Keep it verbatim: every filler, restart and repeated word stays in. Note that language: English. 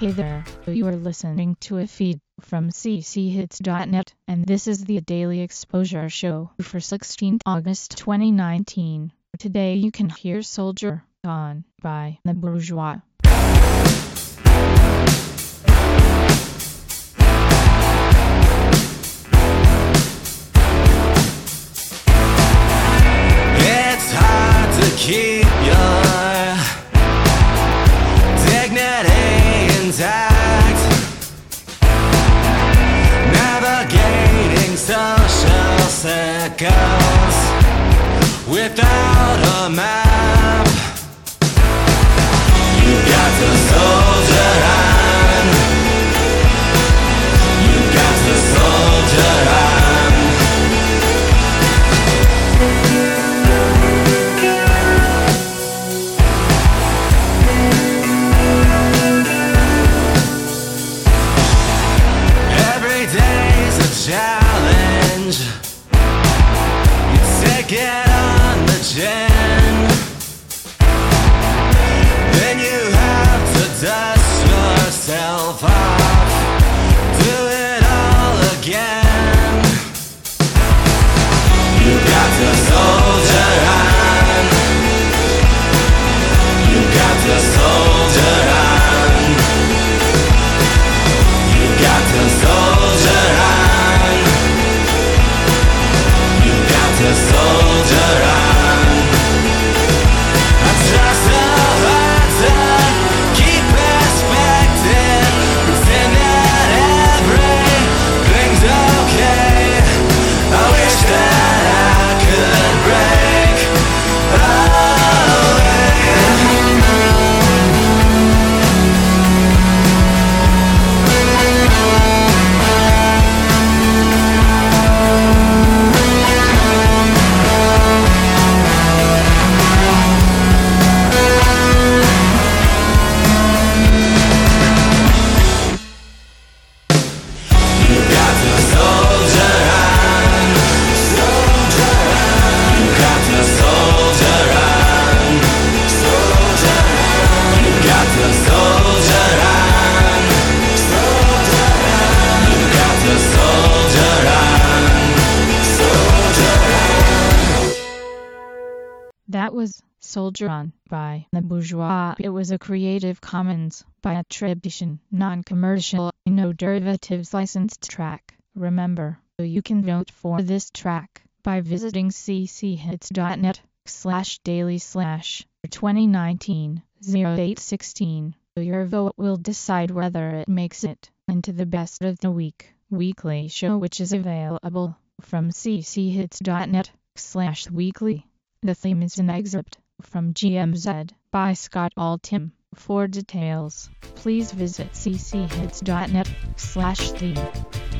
Hey there, you are listening to a feed from c c hits dot net, and this is the Daily Exposure Show for sixteenth August twenty nineteen. Today you can hear Soldier On by The Bourgeois. It's hard to keep your dignity intact, navigating social circles without a map. You got to soldier on. You got to soldier on. Every day's a challenge. You take it on the chin, then you have to dust yourself off, do it all again. You got to soldier on. You got to soldier on. You got to soldier on. You got to soldier on. I try so hard to keep expecting, pretend that everything's okay. I wish that I could break away. You got to soldier on. Soldier on. You got to soldier on. Soldier on. You got to soldier on. Soldier on. You got to soldier on. Soldier on. That was Soldier On by The Bourgeois. It was a Creative Commons by attribution, non-commercial, no derivatives licensed track. Remember, you can vote for this track by visiting c c hits dot net slash daily slash twenty nineteen oh eight sixteen. Your vote will decide whether it makes it into the best of the week weekly show, which is available from c c hits dot net slash weekly. The theme is an excerpt from G M Z by Scott Altham. For details, please visit c c hits dot net slash theme.